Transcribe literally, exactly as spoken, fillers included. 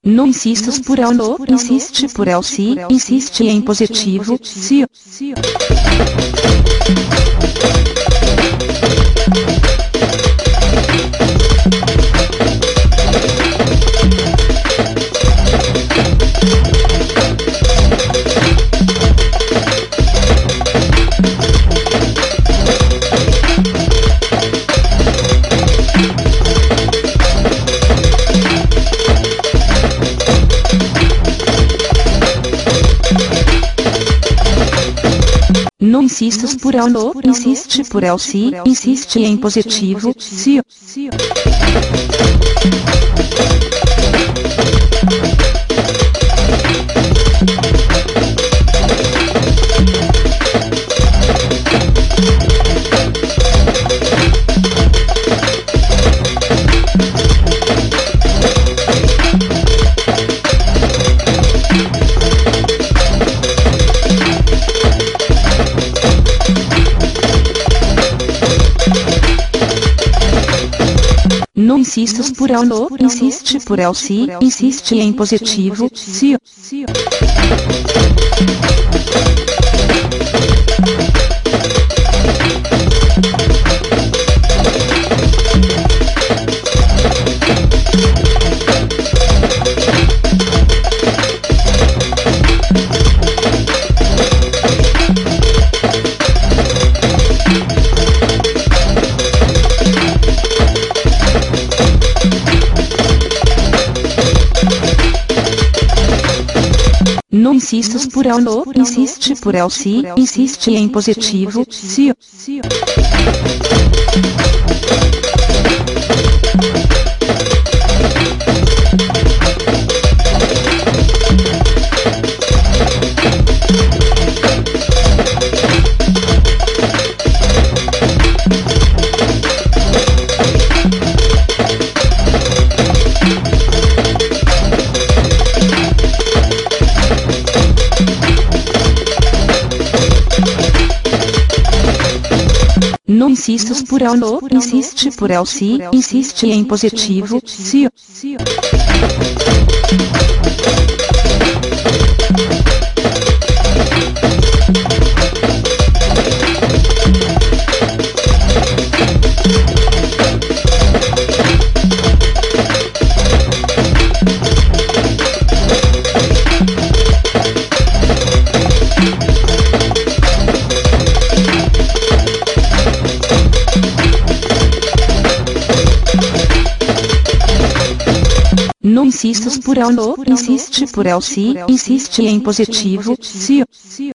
Não insistas por ela, no, insiste por ela se, insiste em positivo, se. Não insistas por ela, no, insiste por ela se, insiste em positivo, se. Não insistas por ela, no, insiste por ela se, insiste em positivo, se. Não insistas por ela, no, insiste por ela se, insiste em positivo, se. Não insistas por ela, no, insiste por ela se, insiste em positivo, se. Não insistas por ela, no, insiste por ela se, insiste em positivo, se.